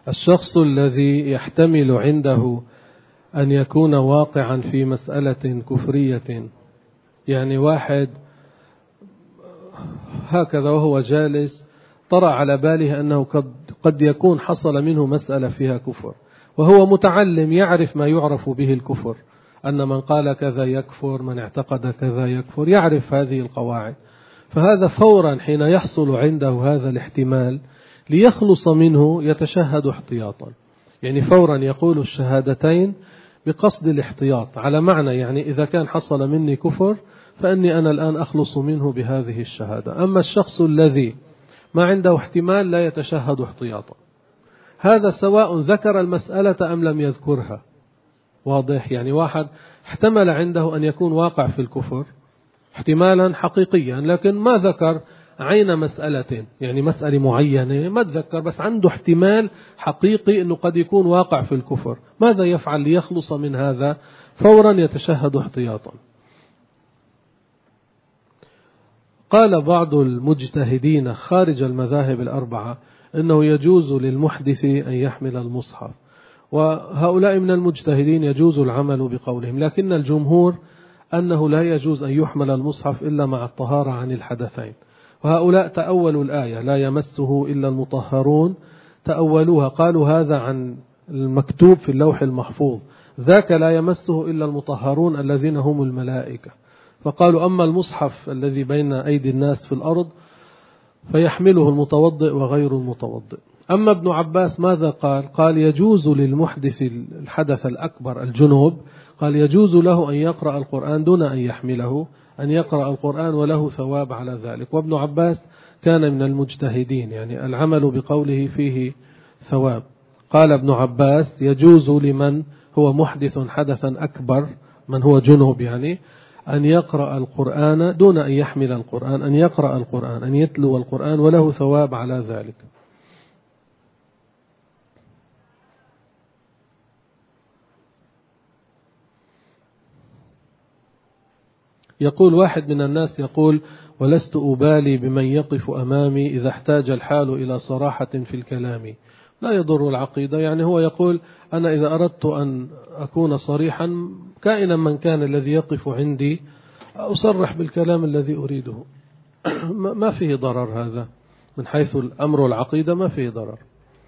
الشخص الذي يحتمل عنده أن يكون واقعا في مسألة كفرية، يعني واحد هكذا وهو جالس طرأ على باله أنه قد يكون حصل منه مسألة فيها كفر، وهو متعلم يعرف ما يعرف به الكفر، أن من قال كذا يكفر، من اعتقد كذا يكفر، يعرف هذه القواعد. فهذا فورا حين يحصل عنده هذا الاحتمال ليخلص منه يتشهد احتياطا، يعني فورا يقول الشهادتين بقصد الاحتياط، على معنى يعني إذا كان حصل مني كفر فإني أنا الآن أخلص منه بهذه الشهادة. أما الشخص الذي ما عنده احتمال لا يتشهد احتياطا، هذا سواء ذكر المسألة أم لم يذكرها. واضح؟ يعني واحد احتمل عنده أن يكون واقع في الكفر احتمالا حقيقيا، لكن ما ذكر عين مسألة، يعني مسألة معينة ما تذكر، بس عنده احتمال حقيقي أنه قد يكون واقع في الكفر. ماذا يفعل ليخلص من هذا؟ فورا يتشهد احتياطا. قال بعض المجتهدين خارج المذاهب الأربعة أنه يجوز للمحدث أن يحمل المصحف، وهؤلاء من المجتهدين يجوز العمل بقولهم، لكن الجمهور أنه لا يجوز أن يحمل المصحف إلا مع الطهارة عن الحدثين. وهؤلاء تأولوا الآية لا يمسه إلا المطهرون، تأولوها، قالوا هذا عن المكتوب في اللوح المحفوظ، ذاك لا يمسه إلا المطهرون الذين هم الملائكة. فقالوا أما المصحف الذي بين أيدي الناس في الأرض فيحمله المتوضئ وغير المتوضئ. أما ابن عباس ماذا قال؟ قال يجوز للمحدث الحدث الأكبر الجنوب، قال يجوز له أن يقرأ القرآن دون أن يحمله، أن يقرأ القرآن وله ثواب على ذلك. وابن عباس كان من المجتهدين، يعني العمل بقوله فيه ثواب. قال ابن عباس يجوز لمن هو محدث حدثا أكبر، من هو جنوب يعني، أن يقرأ القرآن دون أن يحمل القرآن، أن يقرأ القرآن، أن يتلو القرآن وله ثواب على ذلك. يقول واحد من الناس يقول ولست أبالي بمن يقف أمامي إذا احتاج الحال إلى صراحة في الكلام لا يضر العقيدة. يعني هو يقول أنا إذا أردت أن أكون صريحا كائنا من كان الذي يقف عندي أصرح بالكلام الذي أريده، ما فيه ضرر، هذا من حيث الأمر العقيدة ما فيه ضرر.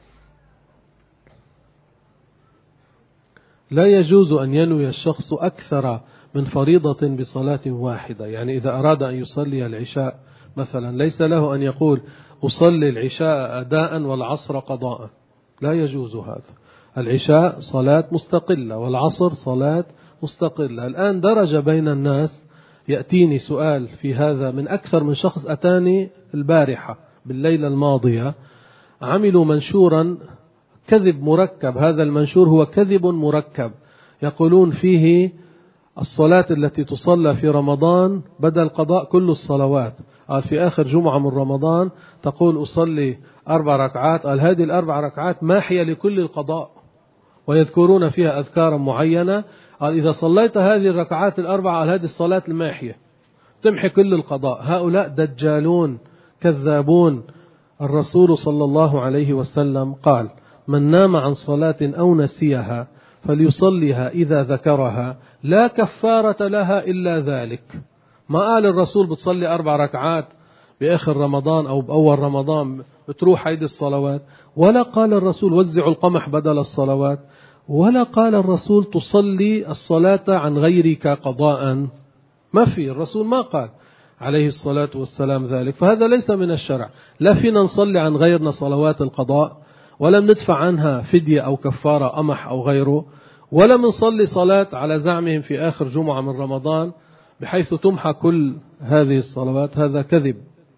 لا يجوز أن ينوي الشخص أكثر من فريضة بصلاة واحدة، يعني إذا أراد أن يصلي العشاء مثلا ليس له أن يقول أصلي العشاء أداء والعصر قضاء، لا يجوز هذا. العشاء صلاة مستقلة والعصر صلاة مستقلة. الآن درج بين الناس، يأتيني سؤال في هذا من أكثر من شخص، أتاني البارحة بالليلة الماضية، عملوا منشورا كذب مركب، هذا المنشور هو كذب مركب، يقولون فيه الصلاة التي تصلى في رمضان بدل قضاء كل الصلوات. قال في آخر جمعة من رمضان تقول أصلي 4 ركعات، قال هذه ال4 ركعات ماحية لكل القضاء، ويذكرون فيها أذكارا معينة، قال إذا صليت هذه الركعات 4 قال هذه الصلاة الماحية تمحي كل القضاء. هؤلاء دجالون كذابون. الرسول صلى الله عليه وسلم قال من نام عن صلاة أو نسيها فليصليها إذا ذكرها لا كفارة لها إلا ذلك. ما قال الرسول بتصلي 4 ركعات بآخر رمضان أو بأول رمضان بتروح هيدي الصلوات، ولا قال الرسول وزعوا القمح بدل الصلوات، ولا قال الرسول تصلي الصلاة عن غيرك قضاء. ما في، الرسول ما قال عليه الصلاة والسلام ذلك. فهذا ليس من الشرع، لا فينا نصلي عن غيرنا صلوات القضاء، ولم ندفع عنها فدية أو كفارة قمح أو غيره، ولم نصلي صلاة على زعمهم في آخر جمعة من رمضان بحيث تمحى كل هذه الصلوات. هذا كذب.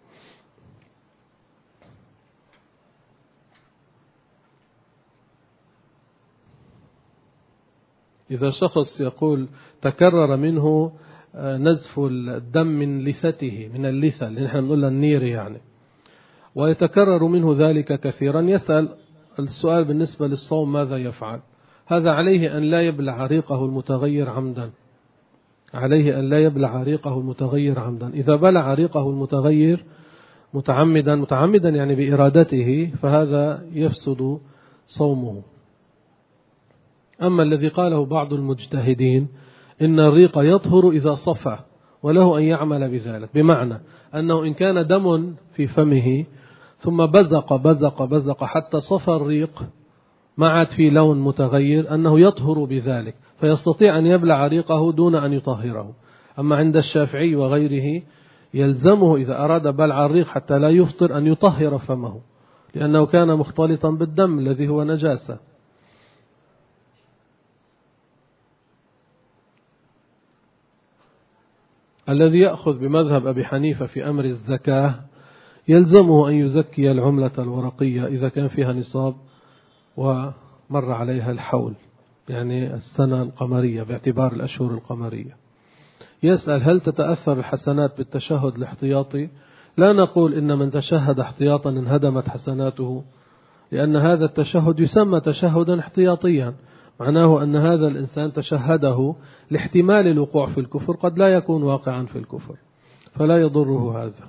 إذا شخص يقول تكرر منه نزف الدم من لثته، من اللثة اللي نحن نقول النير يعني، ويتكرر منه ذلك كثيرا، يسأل السؤال بالنسبة للصوم ماذا يفعل؟ هذا عليه أن لا يبلع ريقه المتغير عمدا، عليه أن لا يبلع ريقه المتغير عمدا. إذا بلع ريقه المتغير متعمدا يعني بإرادته فهذا يفسد صومه. أما الذي قاله بعض المجتهدين إن الريق يطهر إذا صفى وله أن يعمل بذلك، بمعنى أنه إن كان دم في فمه ثم بزق حتى صفى الريق ما عاد في لون متغير، أنه يطهر بذلك فيستطيع أن يبلع ريقه دون أن يطهره. أما عند الشافعي وغيره يلزمه إذا أراد بلع الريق حتى لا يفطر أن يطهر فمه، لأنه كان مختلطا بالدم الذي هو نجاسة. الذي يأخذ بمذهب أبي حنيفة في أمر الزكاة يلزمه أن يزكي العملة الورقية إذا كان فيها نصاب ومر عليها الحول، يعني السنة القمرية باعتبار الأشهر القمرية. يسأل هل تتأثر الحسنات بالتشهد الاحتياطي؟ لا نقول إن من تشهد احتياطا انهدمت حسناته، لأن هذا التشهد يسمى تشهدا احتياطيا، معناه أن هذا الإنسان تشهده لاحتمال الوقوع في الكفر، قد لا يكون واقعا في الكفر، فلا يضره هذا.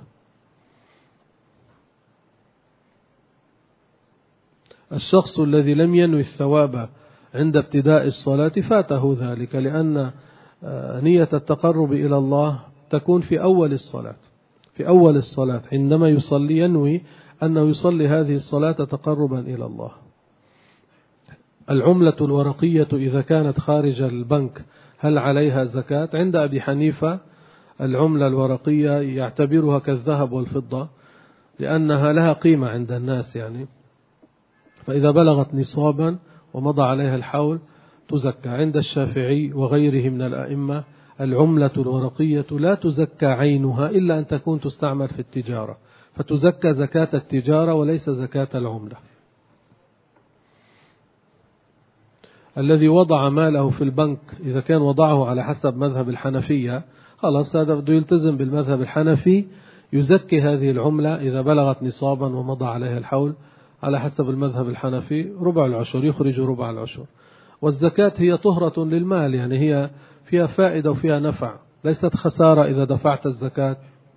الشخص الذي لم ينوي الثواب عند ابتداء الصلاة فاته ذلك، لأن نية التقرب إلى الله تكون في أول الصلاة عندما يصلي ينوي أنه يصلي هذه الصلاة تقربا إلى الله. العملة الورقية إذا كانت خارج البنك هل عليها زكاة؟ عند أبي حنيفة العملة الورقية يعتبرها كالذهب والفضة لأنها لها قيمة عند الناس، يعني فإذا بلغت نصابا ومضى عليها الحول تزكى. عند الشافعي وغيره من الأئمة العملة الورقية لا تزكى عينها إلا أن تكون تستعمل في التجارة، فتزكى زكاة التجارة وليس زكاة العملة. الذي وضع ماله في البنك إذا كان وضعه على حسب مذهب الحنفية خلاص هذا بده يلتزم بالمذهب الحنفي، يزكي هذه العملة إذا بلغت نصابا ومضى عليها الحول على حسب المذهب الحنفي ربع العشر، يخرج ربع العشر. والزكاة هي طهرة للمال، يعني هي فيها فائدة وفيها نفع، ليست خسارة إذا دفعت الزكاة.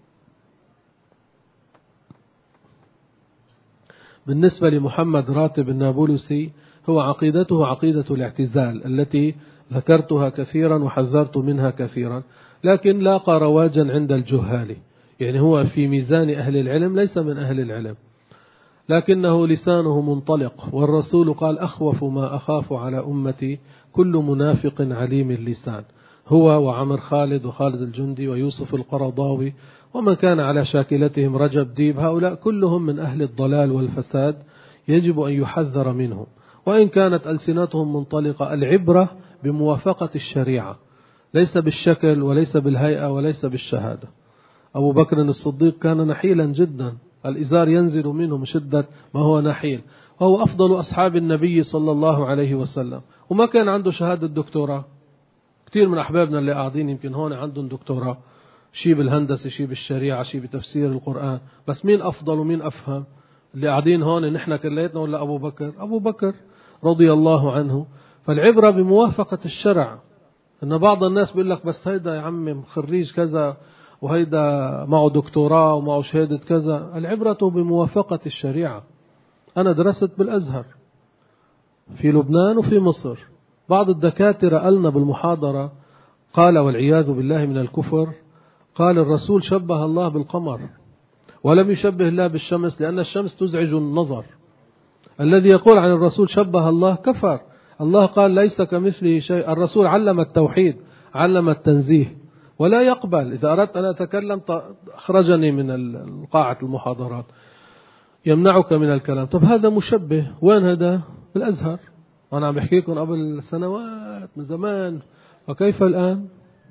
بالنسبة لمحمد راتب النابلسي هو عقيدته عقيدة الاعتزال التي ذكرتها كثيرا وحذرت منها كثيرا، لكن لاقى رواجا عند الجهال، يعني هو في ميزان أهل العلم ليس من أهل العلم، لكنه لسانه منطلق، والرسول قال أخوف ما أخاف على أمتي كل منافق عليم اللسان. هو وعمر خالد وخالد الجندي ويوسف القرضاوي ومن كان على شاكلتهم رجب ديب، هؤلاء كلهم من أهل الضلال والفساد، يجب أن يحذر منهم وإن كانت ألسنتهم منطلقة. العبرة بموافقة الشريعة ليس بالشكل وليس بالهيئة وليس بالشهادة. أبو بكر الصديق كان نحيلا جدا، الإزار ينزل منه من شدة ما هو نحيل، وهو أفضل أصحاب النبي صلى الله عليه وسلم، وما كان عنده شهادة دكتوراه. كثير من أحبابنا اللي قاعدين يمكن هون عندهم دكتوراه، شيء بالهندسة شيء بالشريعة شيء بتفسير القرآن، بس مين أفضل ومين أفهم؟ اللي قاعدين هون نحن كليتنا ولا أبو بكر؟ أبو بكر رضي الله عنه. فالعبرة بموافقة الشرع. إن بعض الناس بيقول لك بس هيدا يا عمي خريج كذا وهيدا معه دكتوراه ومعه شهادة كذا. العبرة بموافقة الشريعة. أنا درست بالأزهر في لبنان وفي مصر، بعض الدكاترة قالنا بالمحاضرة قال والعياذ بالله من الكفر، قال الرسول شبه الله بالقمر ولم يشبه الله بالشمس لأن الشمس تزعج النظر. الذي يقول عن الرسول شبه الله كفر. الله قال ليس كمثله شيء. الرسول علم التوحيد علم التنزيه ولا يقبل. إذا أردت أن أتكلم أخرجني من قاعة المحاضرات، يمنعك من الكلام. طب هذا مشبه، وين هذا؟ بالأزهر، وأنا عم بحكي لكم قبل سنوات من زمان. وكيف الآن؟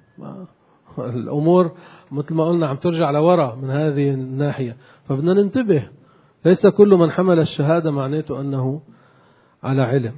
الأمور مثل ما قلنا عم ترجع لورا من هذه الناحية، فبدنا ننتبه. ليس كل من حمل الشهادة معناته أنه على علم.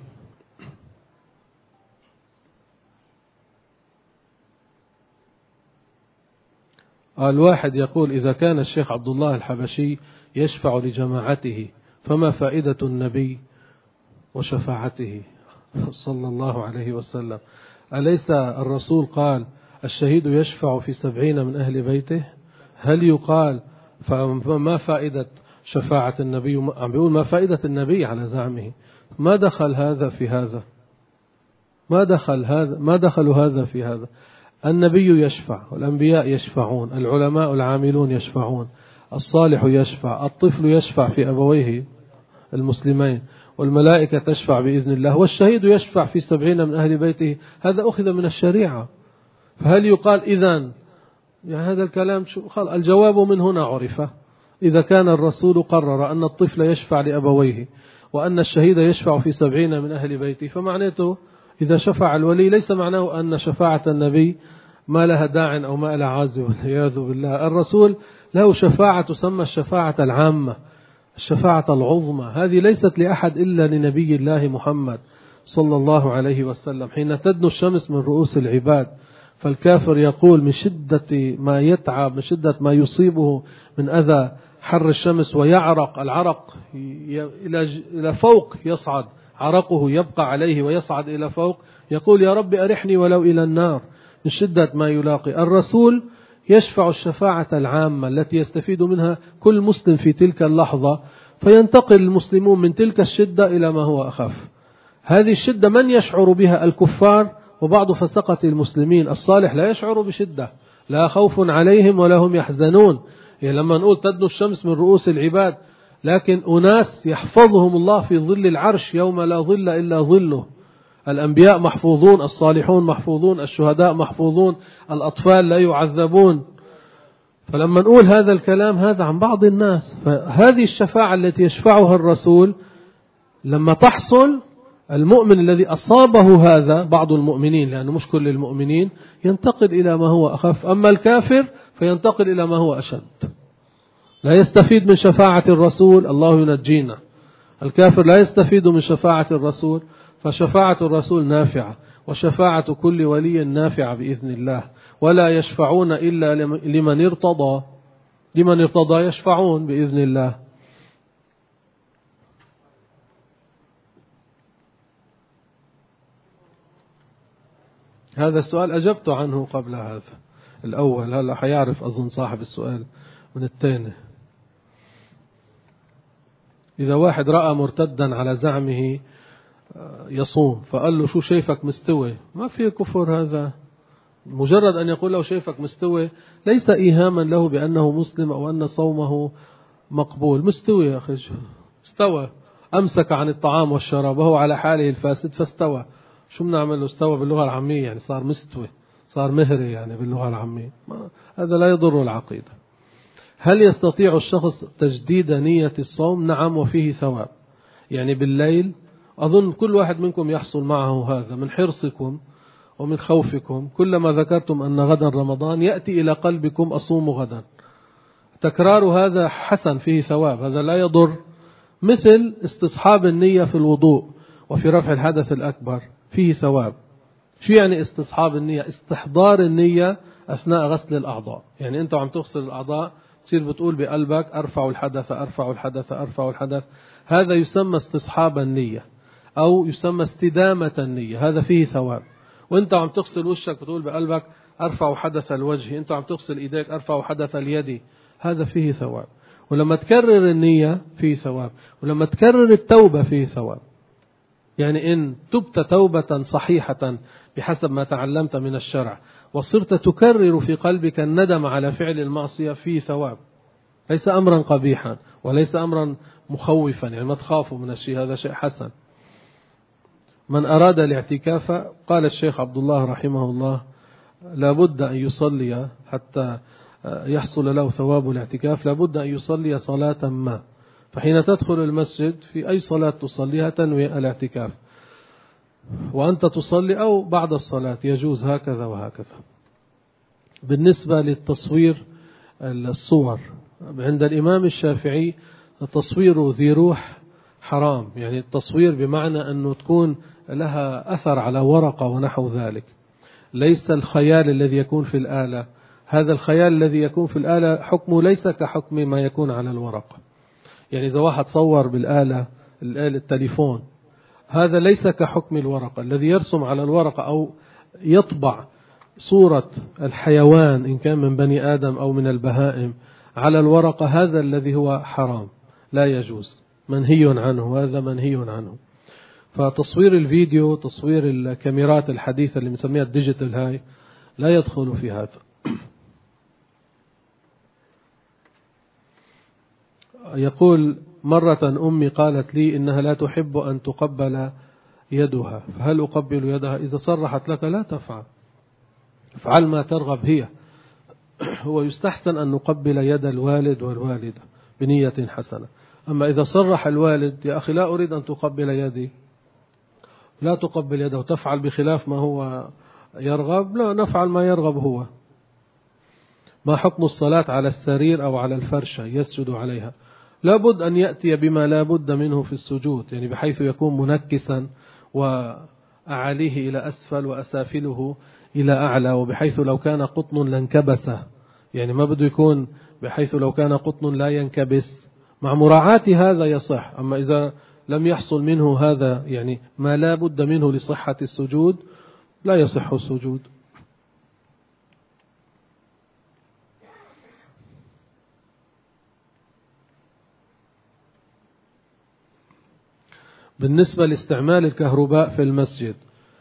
الواحد يقول إذا كان الشيخ عبد الله الحبشي يشفع لجماعته فما فائدة النبي وشفاعته صلى الله عليه وسلم؟ أليس الرسول قال الشهيد يشفع في 70 من أهل بيته؟ هل يقال فما فائدة شفاعة النبي؟ عم بيقول ما فائدة النبي على زعمه. ما دخل هذا في هذا؟ ما دخل هذا في هذا؟ النبي يشفع، والأنبياء يشفعون، العلماء العاملون يشفعون، الصالح يشفع، الطفل يشفع في أبويه المسلمين، والملائكة تشفع بإذن الله، والشهيد يشفع في 70 من أهل بيته. هذا أخذ من الشريعة. فهل يقال إذن يعني هذا الكلام الجواب من هنا عرفه. إذا كان الرسول قرر أن الطفل يشفع لأبويه وأن الشهيد يشفع في 70 من أهل بيته، فمعناته إذا شفع الولي ليس معناه أن شفاعة النبي ما لها داع أو ما لها عازي، والعياذ بالله. الرسول له شفاعة تسمى الشفاعة العامة، الشفاعة العظمى. هذه ليست لأحد إلا لنبي الله محمد صلى الله عليه وسلم. حين تدنو الشمس من رؤوس العباد فالكافر يقول من شدة ما يتعب، من شدة ما يصيبه من أذى حر الشمس، ويعرق العرق إلى فوق، يصعد عرقه يبقى عليه ويصعد إلى فوق، يقول يا رب أرحني ولو إلى النار من شدة ما يلاقي. الرسول يشفع الشفاعة العامة التي يستفيد منها كل مسلم في تلك اللحظة، فينتقل المسلمون من تلك الشدة إلى ما هو أخف. هذه الشدة من يشعر بها؟ الكفار وبعض فسقة المسلمين. الصالح لا يشعر بشدة، لا خوف عليهم ولا هم يحزنون. يعني لما نقول تدنو الشمس من رؤوس العباد، لكن أناس يحفظهم الله في ظل العرش يوم لا ظل إلا ظله. الأنبياء محفوظون، الصالحون محفوظون، الشهداء محفوظون، الأطفال لا يعذبون. فلما نقول هذا الكلام هذا عن بعض الناس. فهذه الشفاعة التي يشفعها الرسول لما تحصل، المؤمن الذي أصابه هذا، بعض المؤمنين لأنه مش كل المؤمنين، ينتقل إلى ما هو أخف. أما الكافر فينتقل إلى ما هو أشد، لا يستفيد من شفاعة الرسول، الله ينجينا. الكافر لا يستفيد من شفاعة الرسول، فشفاعة الرسول نافعة، وشفاعة كل ولي نافعة بإذن الله. ولا يشفعون إلا لمن ارتضى، لمن ارتضى يشفعون بإذن الله. هذا السؤال أجبت عنه قبل هذا الأول، هلا حيعرف أظن صاحب السؤال من الثاني. إذا واحد رأى مرتدا على زعمه يصوم فقال له شو شايفك مستوي، ما في كفر هذا. مجرد أن يقول له شايفك مستوي ليس إيهاما له بأنه مسلم أو أن صومه مقبول. مستوي يا أخي، استوى، أمسك عن الطعام والشراب وهو على حاله الفاسد فاستوى. شو بنعمل له؟ استوى باللغة العامية يعني صار مستوي، صار مهري يعني باللغة العامية. هذا لا يضر العقيدة. هل يستطيع الشخص تجديد نية الصوم؟ نعم، وفيه ثواب. يعني بالليل أظن كل واحد منكم يحصل معه هذا من حرصكم ومن خوفكم. كلما ذكرتم أن غدا رمضان يأتي إلى قلبكم أصوم غدا. تكرار هذا حسن، فيه ثواب، هذا لا يضر. مثل استصحاب النية في الوضوء وفي رفع الحدث الأكبر فيه ثواب. شو يعني استصحاب النية؟ استحضار النية أثناء غسل الأعضاء. يعني أنت عم تغسل الأعضاء تصير بتقول بقلبك أرفع الحدث أرفع الحدث أرفع الحدث. هذا يسمى استصحاب النية أو يسمى استدامة النية، هذا فيه ثواب. وأنت عم تغسل وشك بتقول بقلبك أرفع حدث الوجه، أنت عم تغسل إيديك أرفع حدث اليد، هذا فيه ثواب. ولما تكرر النية فيه ثواب، ولما تكرر التوبة فيه ثواب. يعني إن تبت توبة صحيحة بحسب ما تعلمت من الشرع وصرت تكرر في قلبك الندم على فعل المعصية فيه ثواب. ليس أمرا قبيحا وليس أمرا مخوفا، يعني ما تخافوا من الشيء، هذا شيء حسن. من أراد الاعتكاف، قال الشيخ عبد الله رحمه الله لابد أن يصلي حتى يحصل له ثواب الاعتكاف، لابد أن يصلي صلاة ما. فحين تدخل المسجد في أي صلاة تصليها تنوي الاعتكاف، وأنت تصلي أو بعد الصلاة يجوز هكذا وهكذا. بالنسبة للتصوير الصور عند الإمام الشافعي، تصوير ذي روح حرام. يعني التصوير بمعنى أنه تكون لها أثر على ورقة ونحو ذلك، ليس الخيال الذي يكون في الآلة. هذا الخيال الذي يكون في الآلة حكمه ليس كحكم ما يكون على الورقة. يعني إذا واحد صور بالآلة التليفون، هذا ليس كحكم الورقة. الذي يرسم على الورقة أو يطبع صورة الحيوان إن كان من بني آدم أو من البهائم على الورقة، هذا الذي هو حرام لا يجوز، منهي عنه، هذا منهي عنه. فتصوير الفيديو، تصوير الكاميرات الحديثة اللي بنسميها الديجيتال هاي لا يدخل في هذا. يقول مرة أمي قالت لي إنها لا تحب أن تقبل يدها، فهل أقبل يدها؟ إذا صرحت لك لا تفعل، افعل ما ترغب هي. هو يستحسن أن نقبل يد الوالد والوالدة بنية حسنة. أما إذا صرح الوالد يا أخي لا أريد أن تقبل يدي، لا تقبل يده وتفعل بخلاف ما هو يرغب، لا نفعل ما يرغب هو. ما حكم الصلاة على السرير أو على الفرشة يسجد عليها؟ لابد أن يأتي بما لا بد منه في السجود، يعني بحيث يكون منكسا وأعاليه إلى أسفل وأسافله إلى أعلى، وبحيث لو كان قطن لانكبسه، يعني ما بده يكون بحيث لو كان قطن لا ينكبس، مع مراعاة هذا يصح. أما إذا لم يحصل منه هذا، يعني ما لا بد منه لصحة السجود، لا يصح السجود. بالنسبة لاستعمال الكهرباء في المسجد،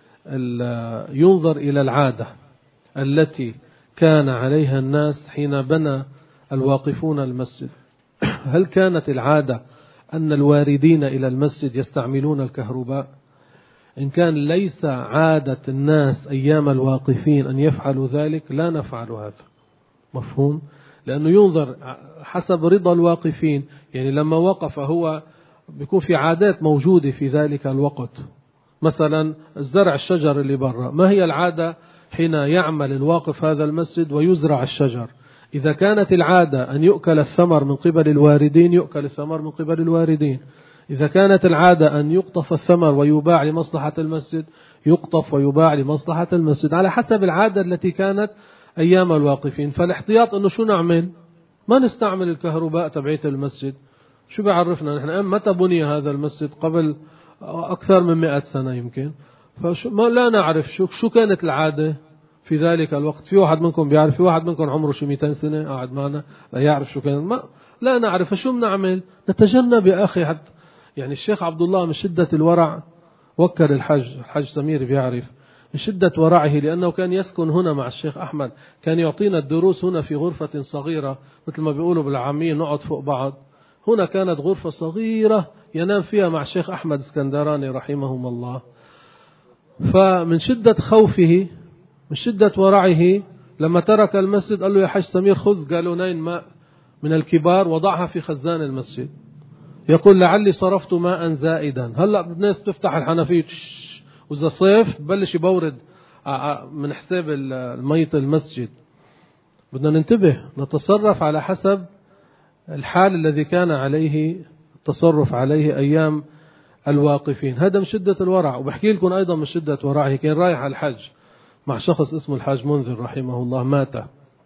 ينظر إلى العادة التي كان عليها الناس حين بنى الواقفون المسجد. هل كانت العادة أن الواردين إلى المسجد يستعملون الكهرباء؟ إن كان ليس عادة الناس أيام الواقفين أن يفعلوا ذلك لا نفعل هذا، مفهوم؟ لأنه ينظر حسب رضا الواقفين، يعني لما وقف هو بيكون في عادات موجودة في ذلك الوقت، مثلا الزرع الشجر اللي برا، ما هي العادة حين يعمل الواقف هذا المسجد ويزرع الشجر؟ إذا كانت العادة أن يؤكل الثمر من قبل الواردين يؤكل الثمر من قبل الواردين، إذا كانت العادة أن يقطف الثمر ويباع لمصلحة المسجد يقطف ويباع لمصلحة المسجد على حسب العادة التي كانت أيام الواقفين. فالاحتياط أنه شو نعمل؟ ما نستعمل الكهرباء تبعية المسجد. شو بيعرفنا نحن متى بني هذا المسجد؟ قبل أكثر من 100 سنة يمكن، ما لا نعرف شو كانت العادة في ذلك الوقت. في واحد منكم بيعرف؟ في واحد منكم عمره شو 200 سنة قاعد معنا لا يعرف شو كان؟ ما لا نعرف. فشو بنعمل؟ نتجنب يا أخي. حتى يعني الشيخ عبد الله من شدة الورع وكر الحج سمير بيعرف، من شدة ورعه، لأنه كان يسكن هنا مع الشيخ أحمد، كان يعطينا الدروس هنا في غرفة صغيرة مثل ما بيقولوا بالعامية نقعد فوق بعض. هنا كانت غرفة صغيرة ينام فيها مع الشيخ أحمد اسكندراني رحمهم الله. فمن شدة خوفه من شدة ورعه لما ترك المسجد قال له يا حج سمير خذ قالونين ماء من الكبار وضعها في خزان المسجد. يقول لعلي صرفت ماء زائدا. هلأ الناس تفتح الحنفية وإذا صيف بلش يبورد من حساب المية المسجد. بدنا ننتبه نتصرف على حسب الحال الذي كان عليه التصرف عليه أيام الواقفين. هذا من شدة الورع. وبحكي لكم أيضا من شدة ورعه، كان رايح على الحج مع شخص اسمه الحاج منذر رحمه الله مات،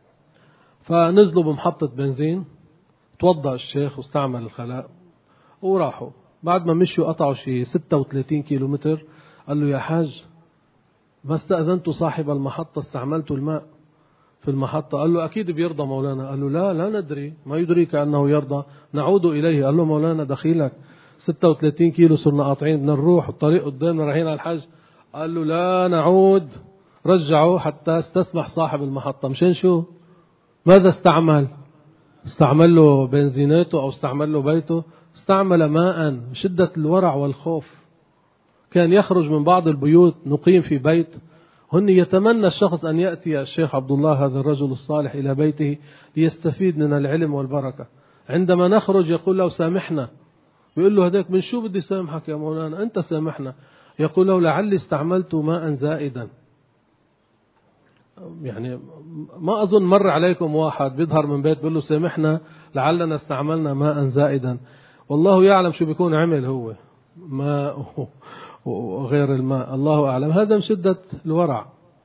فنزلوا بمحطة بنزين، توضأ الشيخ واستعمل الخلاء وراحوا. بعد ما مشوا قطعوا شيء 36 كيلومتر، قال له يا حاج ما استأذنت صاحب المحطة استعملت الماء في المحطة. قال له أكيد بيرضى مولانا. قال له لا ندري، ما يدريك أنه يرضى، نعود إليه. قال له مولانا دخيلك 36 كيلو صرنا قاطعين بدنا نروح الطريق قدامنا رايحين على الحج. قال له لا نعود. رجعوا حتى استسمح صاحب المحطة. مشان شو؟ ماذا استعمل؟ استعمل له بنزيناته أو استعمل له بيته؟ استعمل ماء. شدة الورع والخوف. كان يخرج من بعض البيوت نقيم في بيت، هن يتمنى الشخص أن يأتي الشيخ عبد الله هذا الرجل الصالح إلى بيته ليستفيد من العلم والبركة. عندما نخرج يقول له سامحنا. يقول له هداك من شو بدي سامحك يا مولانا؟ أنت سامحنا. يقول له لعلي استعملت ماء زائدا. يعني ما أظن مر عليكم واحد بيظهر من بيت بيقول له سامحنا لعلنا استعملنا ماء زائدا. والله يعلم شو بيكون عمل هو ماء وغير الماء، الله أعلم. هذا من شدة الورع.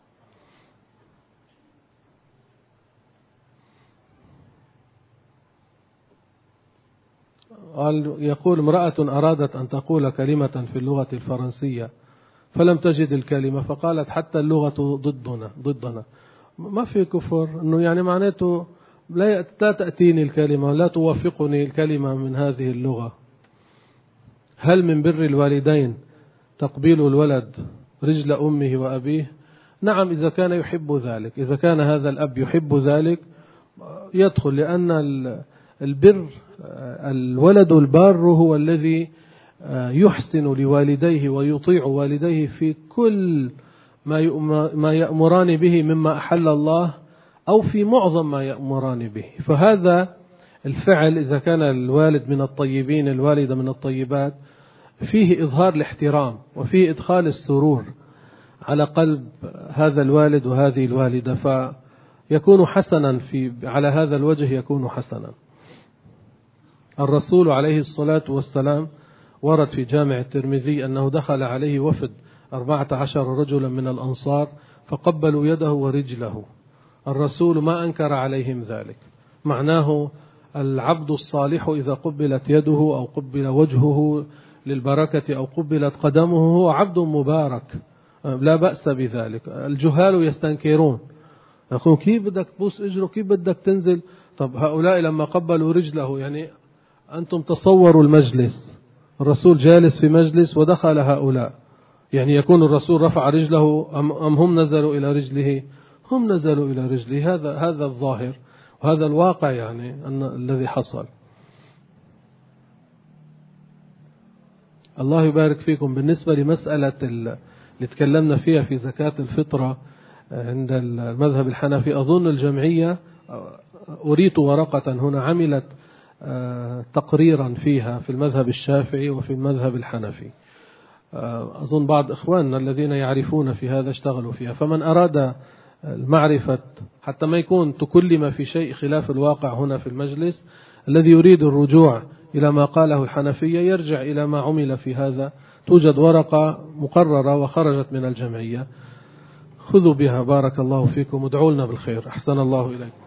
يقول امرأة أرادت أن تقول كلمة في اللغة الفرنسية فلم تجد الكلمة فقالت حتى اللغة ضدنا. ما في كفر، إنه يعني معناته لا تأتيني الكلمة، لا توافقني الكلمة من هذه اللغة. هل من بر الوالدين تقبيل الولد رجل أمه وأبيه؟ نعم، إذا كان يحب ذلك، إذا كان هذا الأب يحب ذلك يدخل، لأن البر، الولد البار هو الذي يحسن لوالديه ويطيع والديه في كل ما يأمران به مما أحل الله، أو في معظم ما يأمران به. فهذا الفعل إذا كان الوالد من الطيبين، الوالدة من الطيبات، فيه إظهار الاحترام وفيه إدخال السرور على قلب هذا الوالد وهذه الوالدة، فيكون حسنا على هذا الوجه يكون حسنا. الرسول عليه الصلاة والسلام ورد في جامع الترمذي أنه دخل عليه وفد 14 رجلا من الأنصار فقبلوا يده ورجله، الرسول ما أنكر عليهم ذلك. معناه العبد الصالح إذا قبلت يده أو قبل وجهه للبركة أو قبلت قدمه هو عبد مبارك، لا بأس بذلك. الجهال يستنكرون، يقولون كيف بدك تبوس اجره، كيف بدك تنزل؟ طب هؤلاء لما قبلوا رجله، يعني أنتم تصوروا المجلس، الرسول جالس في مجلس ودخل هؤلاء، يعني يكون الرسول رفع رجله أم هم نزلوا إلى رجله؟ هم نزلوا إلى رجله. هذا الظاهر وهذا الواقع، يعني أن الذي حصل. الله يبارك فيكم. بالنسبة لمسألة اللي تكلمنا فيها في زكاة الفطرة عند المذهب الحنفي، أظن الجمعية أريت ورقة هنا عملت تقريرا فيها في المذهب الشافعي وفي المذهب الحنفي. أظن بعض إخواننا الذين يعرفون في هذا اشتغلوا فيها، فمن أراد المعرفة حتى ما يكون تكلم في شيء خلاف الواقع هنا في المجلس، الذي يريد الرجوع إلى ما قاله الحنفية يرجع إلى ما عمل في هذا. توجد ورقة مقررة وخرجت من الجمعية، خذوا بها. بارك الله فيكم، ادعوا لنا بالخير. أحسن الله إليكم.